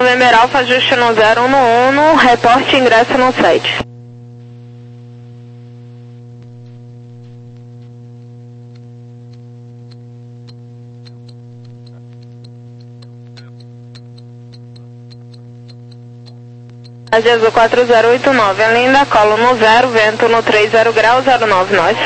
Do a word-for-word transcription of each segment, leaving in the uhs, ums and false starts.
November Alpha, ajuste no zero um um, reporte ingresso no site. Azul quatro zero oito nove, Linda, colo no zero, vento no trinta graus, zero nove, nós.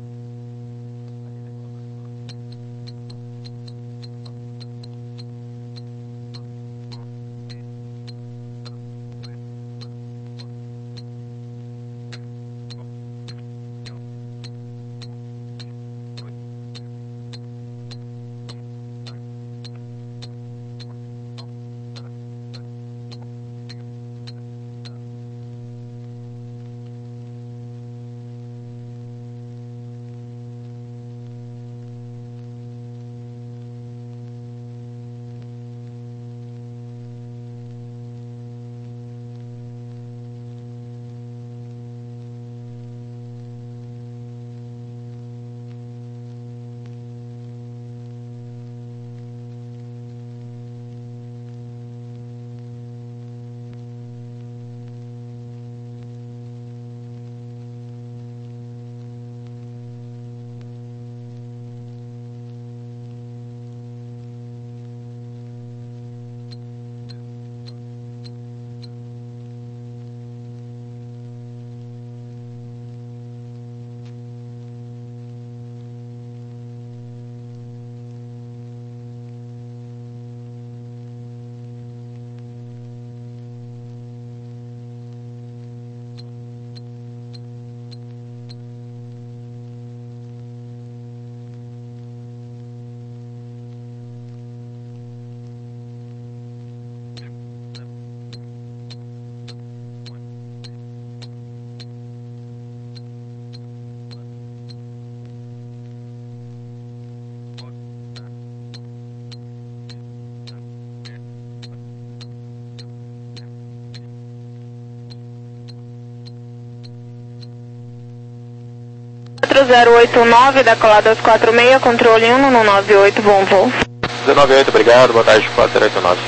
quatro zero oito nove, decolado às quatro e meia, controle um no nove oito, bom voo. dezenove oito, obrigado, boa tarde, quatro zero oito nove.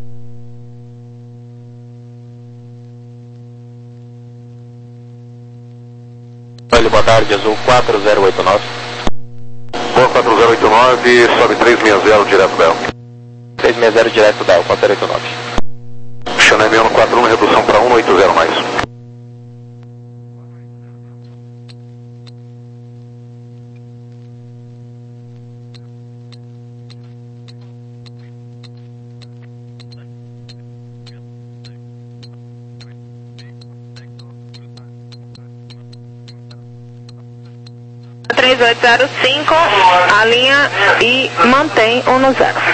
Olha, boa tarde, azul quatro zero oito nove. Boa quatro zero oito nove, sobe três seis zero direto da E L. três seis zero direto da E L, quatro zero oito nove. Channel M um quatro um, redução para um oito zero mais. três oito zero cinco, alinha e mantém um no zero.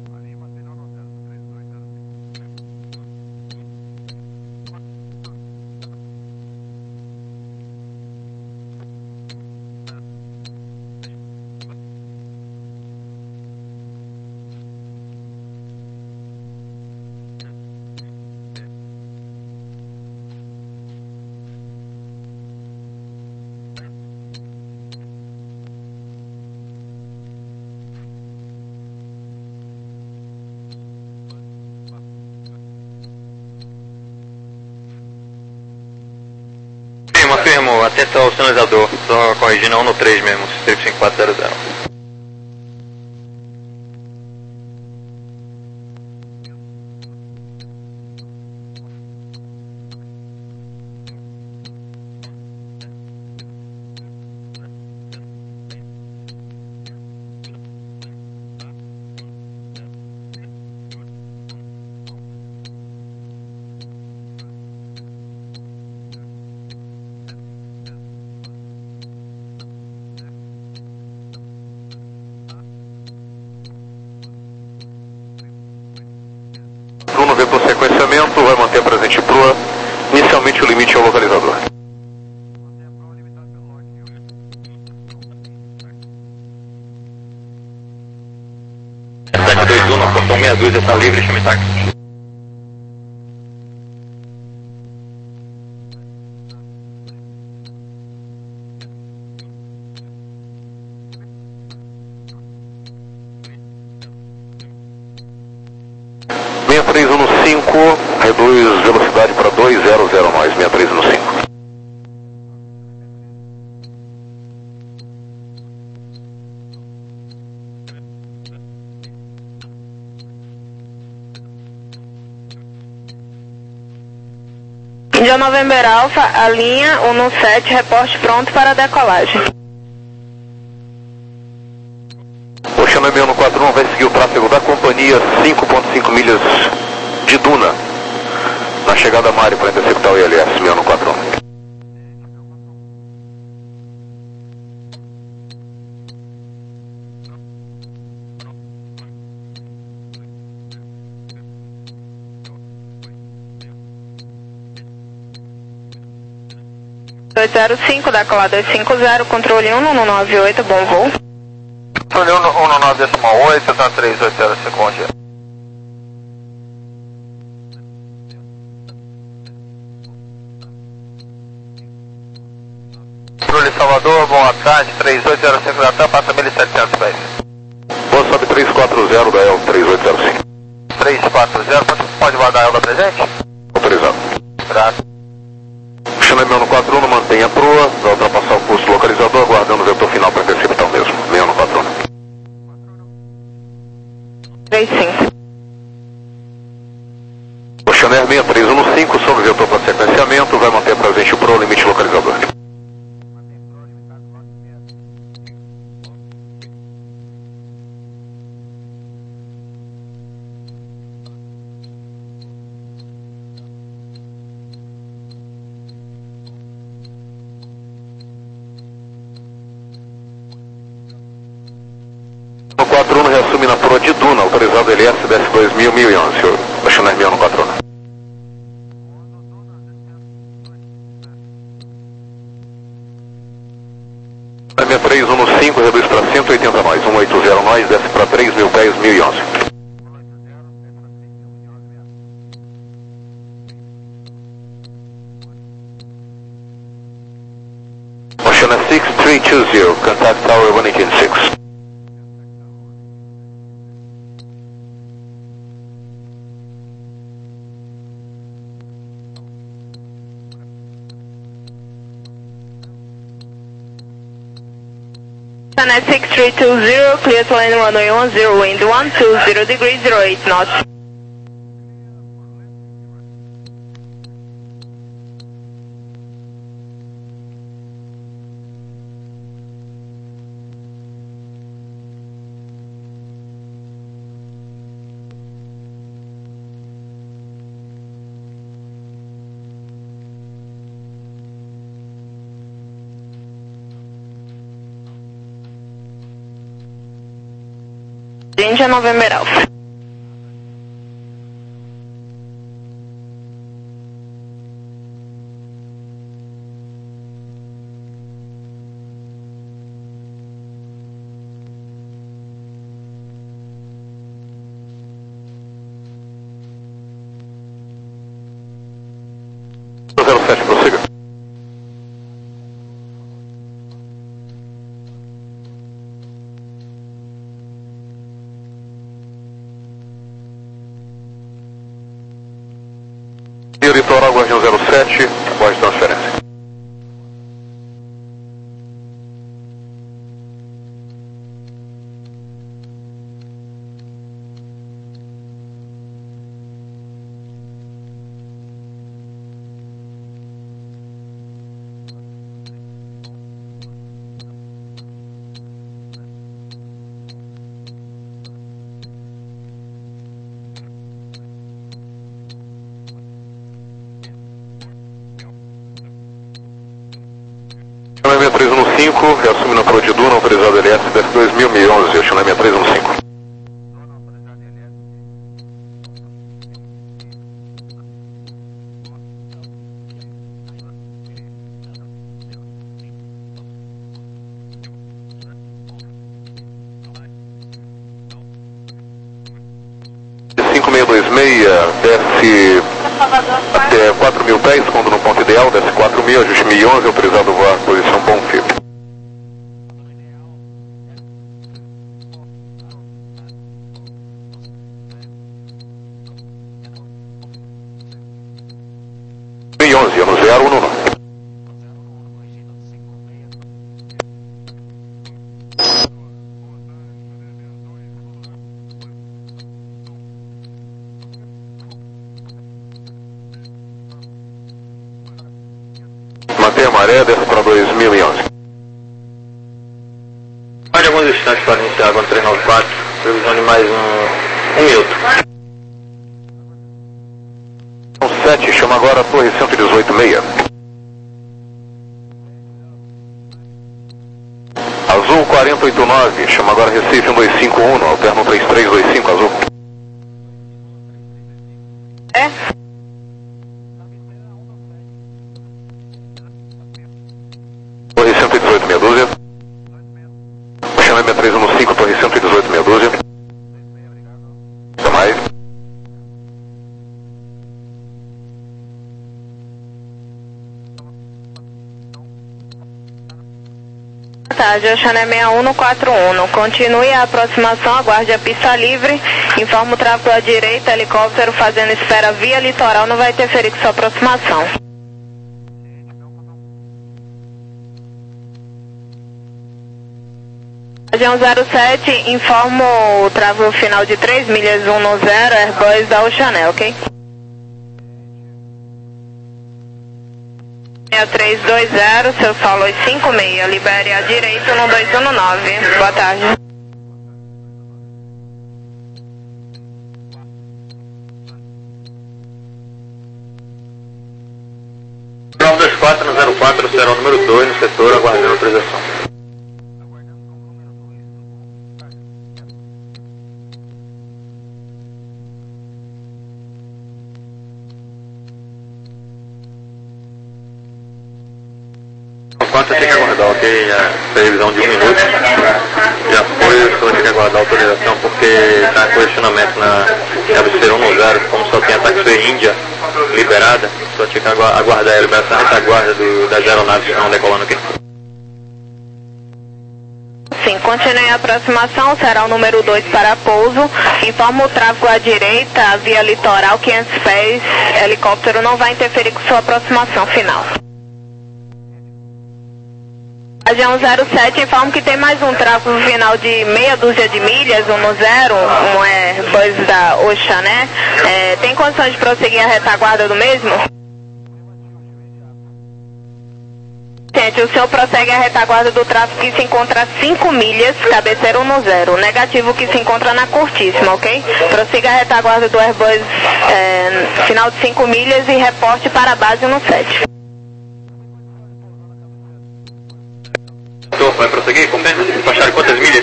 Confirmo, atento ao sinalizador, só corrigindo um no três mesmo, cinco cinco quatro zero zero. Bruno vê para o sequenciamento, vai manter a presente proa. Inicialmente o limite é o localizador. sete dois um, na portão meia dúzia, está livre, chame táxi. seis três um no cinco, reduz velocidade para dois zero zero nós, sessenta e três no cinco. Índia November Alpha, a linha um no sete, reporte pronto para decolagem. Oceano M um no quatro um vai seguir o tráfego da companhia cinco ponto cinco milhas de duna, na chegada a Mari para interceptar o I L S M um no quatro um. dois zero cinco, decolar dois cinco zero, controle um no nove oito, bom voo. Controle um no nove oito, tá três oito zero cinco, bom dia. Controle Salvador, boa tarde, três oito zero cinco da TAM, passa mil e setecentos pés. Boa, sobe três quatro zero da E L três oito zero cinco. três quatro zero, pode, pode guardar ela presente? Autorizado. Graças. Oceano M um no quatro um, mantenha a proa, vai ultrapassar o posto localizador, aguardando o vetor final para interceptar o mesmo. M um no quatro um. três cinco. Oceano Air sessenta e três no cinco, sob o vetor para sequenciamento, vai manter presente o proa, limite localizador. No quatro um reassume na proa de duna, autorizado L S, desce dois mil, mil e onze, Oceano Air M um no quatro um. M sessenta e três no cinco, reduz para cento e oitenta nós, cento e oitenta nós, desce para três mil pés, mil e onze. Oceano seis três dois zero, contact tower one eighteen six. Channel six three two zero, clear to land runway one zero, wind one two zero degrees, zero eight knots. Índia November Alpha. zero sete, prossiga. Litoral Guardião zero sete, aguarde transferência. sessenta e três no cinco, reassume na proa de duna, autorizado L S, desce dois mil, mil e onze, Oceano sessenta e três no cinco. cinco seis dois seis, desce até quatro mil pés, quando no ponto ideal, desce quatro mil, ajuste mil e onze, autorizado voar, posição bom fio. maré, desce para dois mil e onze. Mais alguns instantes para iniciar agora três nove quatro, previsão de mais um, um minuto. sete, chama agora a torre cento e dezoito meia. Azul quatro oito nove, chama agora Recife um dois cinco um, alterno três três dois cinco, Azul. É? Torre cento e dezoito meia dúzia. Chama M três um cinco, torre cento e dezoito meia dúzia. Até mais. Boa tarde, Oceané seis um no quatro um. Continue a aproximação, aguarde a pista livre. Informa o tráfego à direita, helicóptero fazendo espera via litoral, não vai interferir com sua aproximação. Região zero sete, informo o tráfego final de três milhas um no zero, Airbus da Oceané, ok? seis três dois zero, seu solo cinco seis, libere à direita no dois um nove. Boa tarde. Prova dois quatro no zero quatro, será o número dois no setor, aguardando autorização. Você tem que aguardar, ok? A previsão de um minuto já foi, eu só tenho que aguardar a autorização porque está em posicionamento na Cabeceira um no zero, como só tem a taxi Índia liberada, só tinha que aguardar a liberação, a retaguarda do, das aeronaves que estão decolando aqui. Sim, continue a aproximação, será o número dois para pouso. Informa o tráfego à direita, via litoral, quinhentos pés, helicóptero não vai interferir com sua aproximação final. Região zero sete, informo que tem mais um tráfego final de meia dúzia de milhas, um no zero, um Airbus da Oceané. É, tem condições de prosseguir a retaguarda do mesmo? Gente, o senhor prossegue a retaguarda do tráfego que se encontra a cinco milhas, cabeceira um no zero. Negativo que se encontra na curtíssima, ok? Prossiga a retaguarda do Airbus é, final de cinco milhas e reporte para a base no sete. Vai prosseguir? Confirma? Baixar quantas milhas?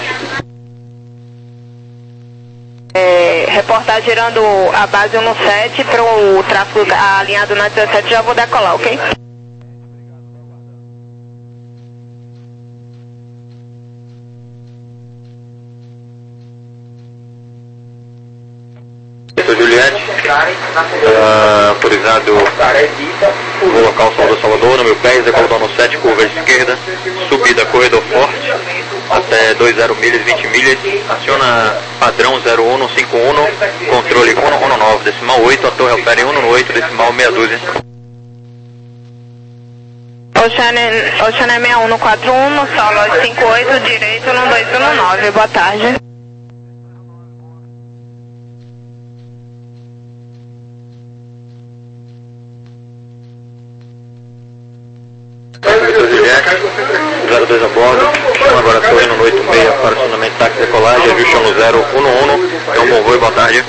É, reportar girando a base um no sete para o tráfego alinhado na dezessete, já vou decolar, ok? Sou Juliette, uh, autorizado no local Salvador Salvador, no meu pé, decolador no sete, curva esquerda, subida corredor forte, até dois zero milhas, vinte milhas, aciona padrão zero um cinco um, controle um um nove, decimal oito, a torre opera um oito, decimal meia dúzia. Oceané seis um no quatro um, no solo cinco oito, direito no dois um nove, boa tarde. zero dois a bordo, chama agora torre no oito seis para acionamento táxi decolagem, ajuste no zero um um, é um bom voo, boa tarde.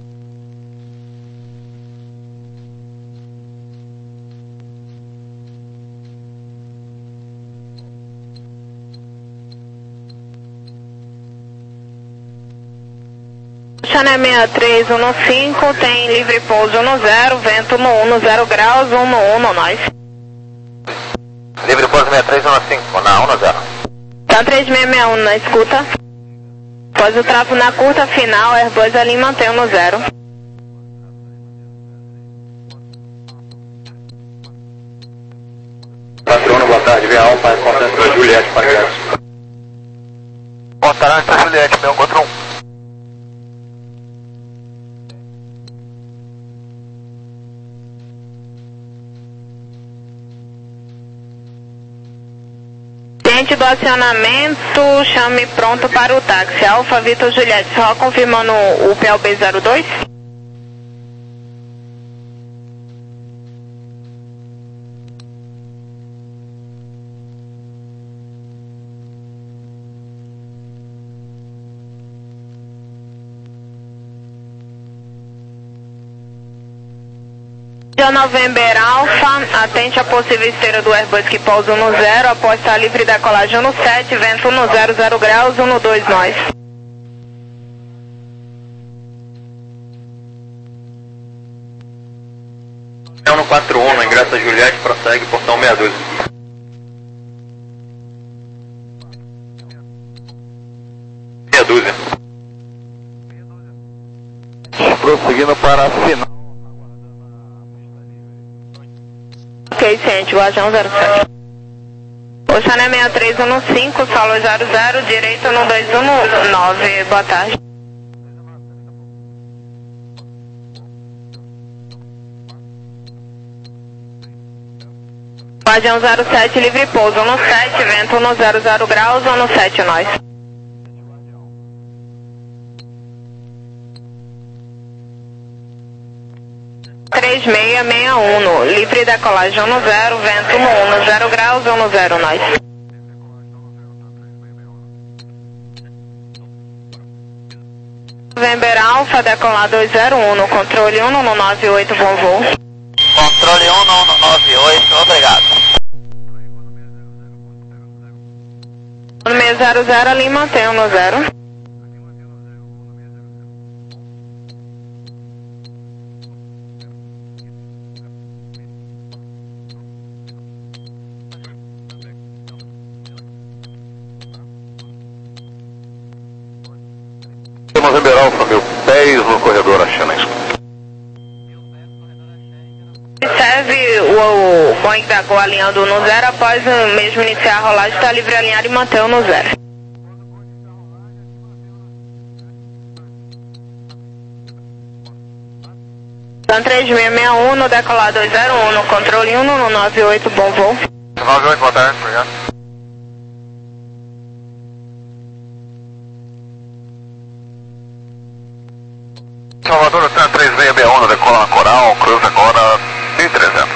Oceané seis três um no cinco, tem livre pouso no zero, vento no um no zero graus, um no um no nós. Livre pouso seis três um no cinco, na um no zero. Tá três seis seis um na escuta. Após o tráfego na curta final, Airbus ali mantém no zero. Patrono, boa tarde, via Alfa, importante para Juliette, para Gerson. Contarante para Juliette, seis um quatro um. Ciente do acionamento, chame pronto para o táxi. Alfa Vitor Juliette, só confirmando o P L B zero dois. November Alpha, atente a possível esteira do Airbus que pousa no zero, após estar livre da colagem no sete, vento no zero, zero graus, um no dois nós. É no quatro um, ingressa a Juliette, prossegue, portão meia dúzia. Meia dúzia. Prosseguindo para a final. Ok, ciente, Guajão zero sete. Oxané seis três um no cinco, solo zero zero, direito no dois um no nove, boa tarde. Guajão zero sete, livre pouso no sete, vento no zero zero graus, ou no sete nós. três seis seis um, no, livre da colagem no zero, vento no um, no zero graus, ou no zero nós. November Alpha, decolar dois zero um, no controle um no nove oito, bom voo. Controle um no nove oito, obrigado. No seis zero zero, ali mantenho no zero. November Alpha, mil pés no corredor Axena. Observe o, o Boeing da Gol alinhando no zero, após o mesmo iniciar a rolagem, está livre alinhado e mantém no zero. Plan três seis seis um, no decolar dois zero um, no controle um no nove oito, bom voo. nove oito, boa tarde, obrigado. Salvador, Tan três seis seis um, decola na Coral, cruza agora mil e trezentos.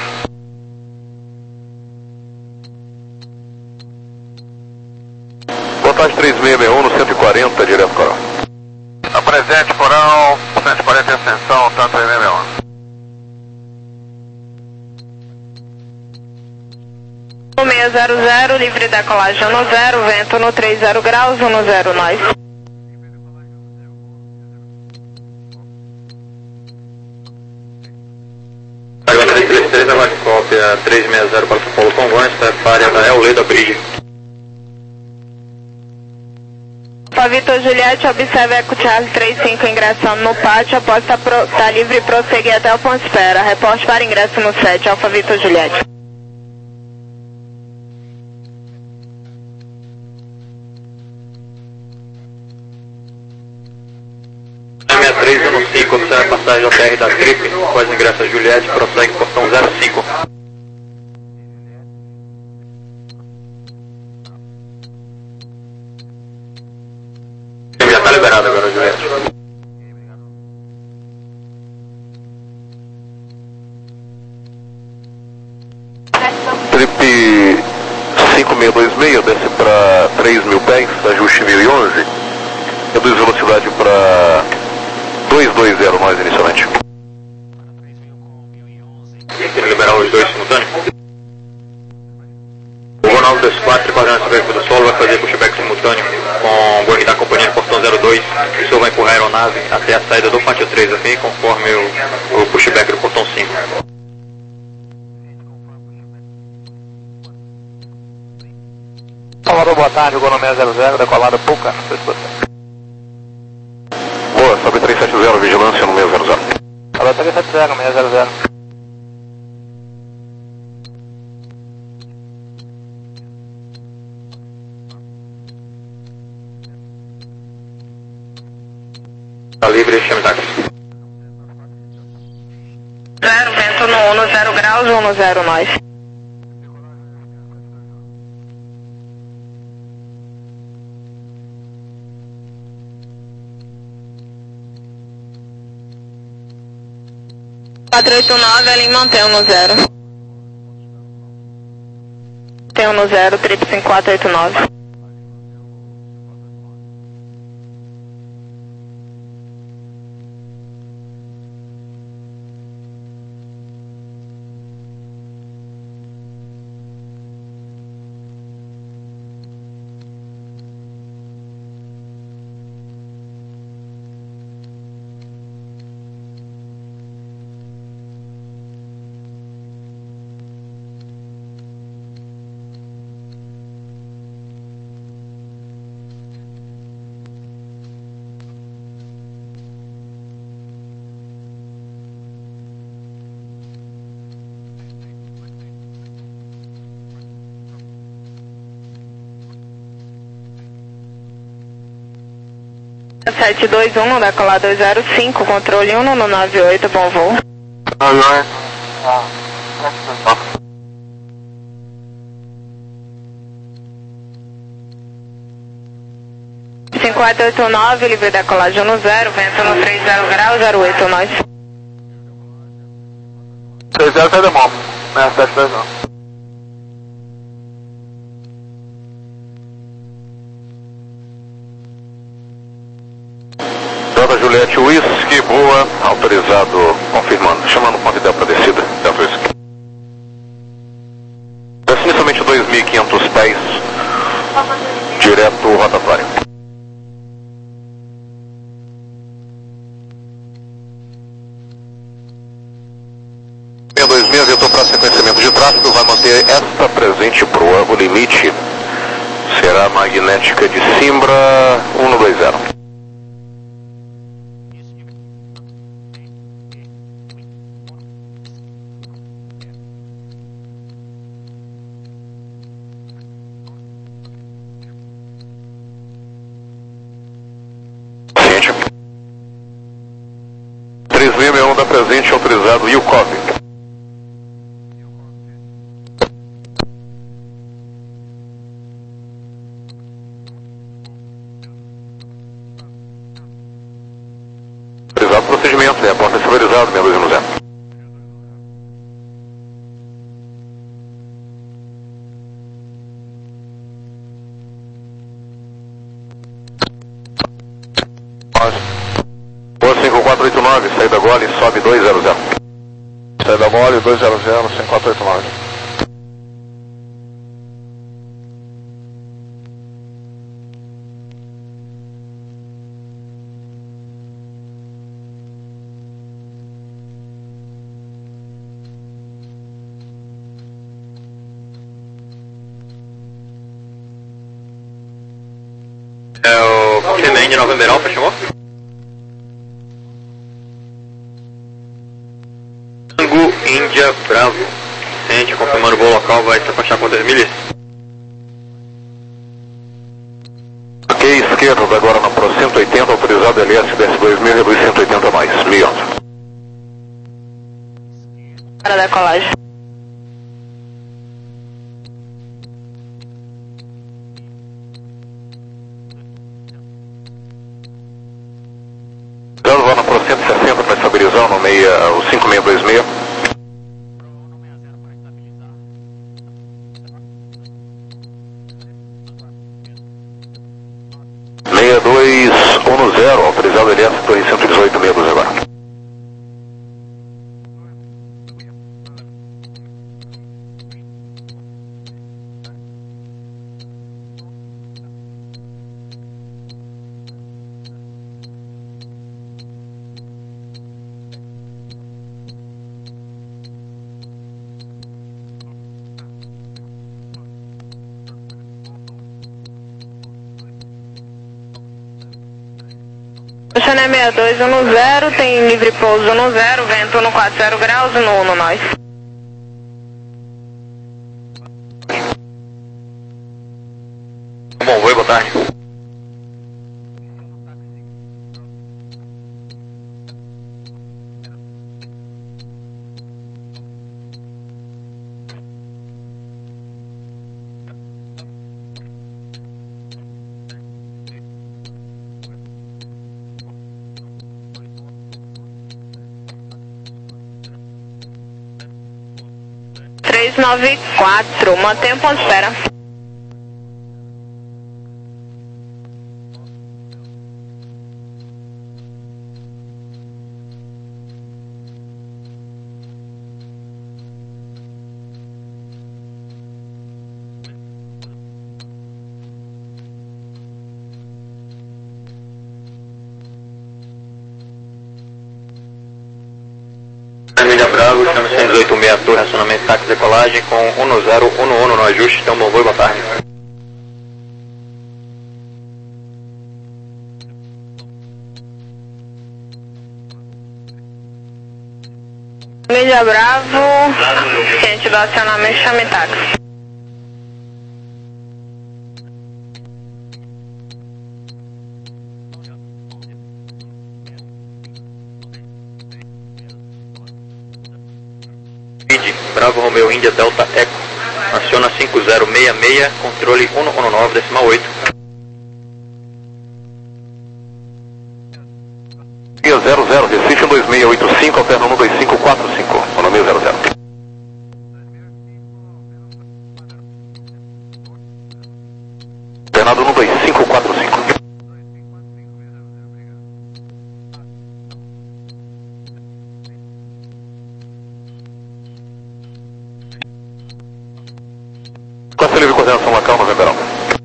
Boa tarde, três seis seis um no cento e quarenta, direto Coral. Apresente Coral, cento e quarenta extensão, Tan três seis seis um. No seis zero zero, livre da colagem no zero, vento no três zero graus, um no zero nós. três três três, agora cópia três seis zero para São Paulo Congonhas, prepare a Euleda Bridge. Alfa Vitor Juliette, observe Eco Charlie três cinco ingressando no pátio, após estar tá tá livre e prosseguir até o ponto espera. Reporte para ingresso no sete, Alfa Vitor Juliette. seis três um no cinco, observe a passagem da T R da Trip, após ingresso a Juliette, prossegue portão zero cinco. Já está liberado agora, Juliette. Trip cinco seis dois seis, desce para três mil pés, ajuste mil e onze, reduz velocidade para dois dois zero nós inicialmente. Quer liberar os dois simultâneos? O voo nove dois quatro, quadrante veículo do solo, vai fazer pushback simultâneo com o Boeing da companhia no portão zero dois. O senhor vai empurrar a aeronave até a saída do pátio três, ok? Conforme o, o pushback do portão cinco. Salvador, boa tarde, Gol no seis zero zero, decolada Puca, sua disposição. Boa, sobe três sete zero, vigilância no seis zero zero. Salvador três sete zero, seis zero zero. Está livre, chame táxi. Zero, vento no um no zero graus, um no zero nós. quatro oito nove, ali mantém no zero. Tem um no zero, trip cinco quatro oito nove. sete dois um, decolar dois zero cinco, controle um no nove oito, bom voo. Ah, não é? Ah, cinco quatro oito nove, livre decolagem no zero, vento no três zero graus, zero oito nós. três zero sai da mão, né, sete dois um. Delta Juliette Whisky, boa, autorizado, confirmando, chamando com a vida para descida, Delta Whisky. Desce inicialmente dois mil e quinhentos pés, direto rotatório. dois mil, vetor para sequenciamento de tráfego, vai manter esta presente para o erro limite, será magnética de Simbra cento e vinte. três mil e um da presente, autorizado Yukov. Autorizado procedimento, é a porta estabilizada, meia dois no zero. cinco quatro oito nove, saída gole, sobe dois zero zero. Saída mole, dois zero zero, cinco quatro oito nove. É o C M N de November Alpha, chamou? Tango Índia Bravo. Sente, confirmando o voo local, vai se afastar quantas milhas? Ok, esquerda, agora na Pro cento e oitenta, autorizado L S, desce dois mil, reduz cento e oitenta mais, mil. Para decolagem. Vou na Pro cento e sessenta para estabilizar no meia, o cinco seis dois seis. seis dois um zero, autorizado L S, torre cento e dezoito, meia doze agora. Oceano é seis dois um zero, tem livre pouso no zero, vento no quatro zero graus, no um nós. Bom voo, boa tarde. três nove quatro, mantenha o ponto de espera. Família Bravo, chama cento e dezoito meia torre, racionamento táxi decolagem com um zero um um no ajuste, então bom voo, boa tarde. Família Bravo, ciente do acionamento, chame táxi. Bravo Romeo Índia Delta Eco. Aciona cinco zero seis seis, controle cento e nove, decimal oito. zero zero, Recife um dois seis oito cinco, alterna um dois cinco quatro cinco, Romeo zero zero. Alternado um dois cinco quatro cinco. Classe livre coordenação local, Novemberão.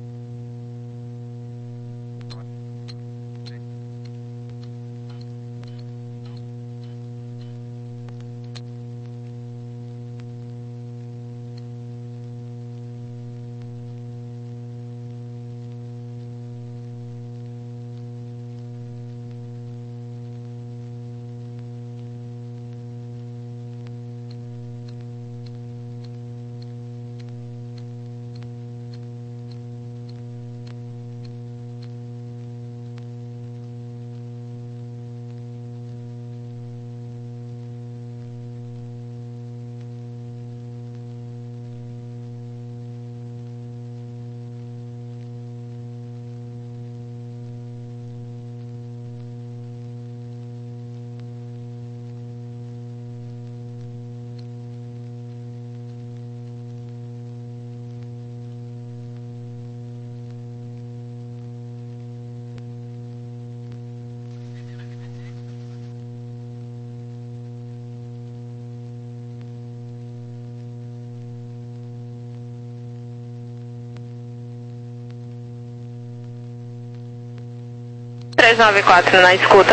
três nove quatro na escuta.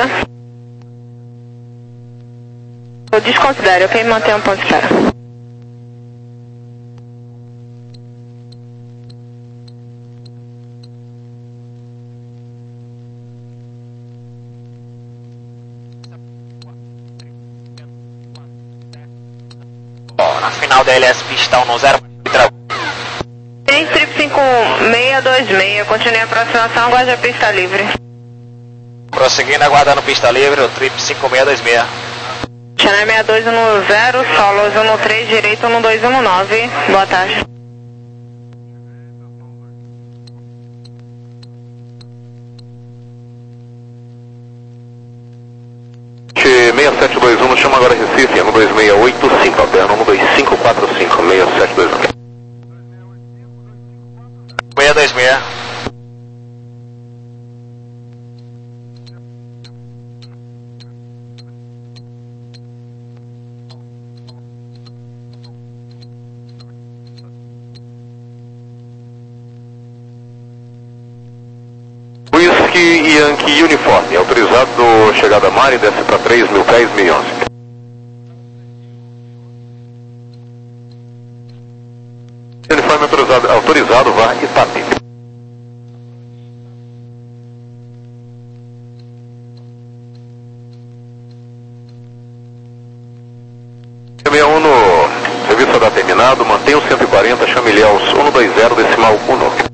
Eu desconsidero, ok? Mantenha um ponto de espera. Na final da L S pistão no zero. três cinco cinco seis dois seis, continue a aproximação, aguarde a pista livre. Prosseguindo, aguardando pista livre, o trip cinco seis dois seis. Channel seis dois um zero, solos um três, direito um dois um nove, boa tarde. seis sete dois um, chama agora Recife, um dois seis oito cinco, alterna um dois cinco quatro cinco, seis sete dois um. seis dois seis. Whisky Yankee Uniforme, autorizado chegada a mar e desce para três mil pés, mil e onze. Uniforme autorizado, autorizado, vá Itapi. sessenta e um no serviço da terminado, mantenha o cento e quarenta, chame Ilhéus um dois zero, decimal um.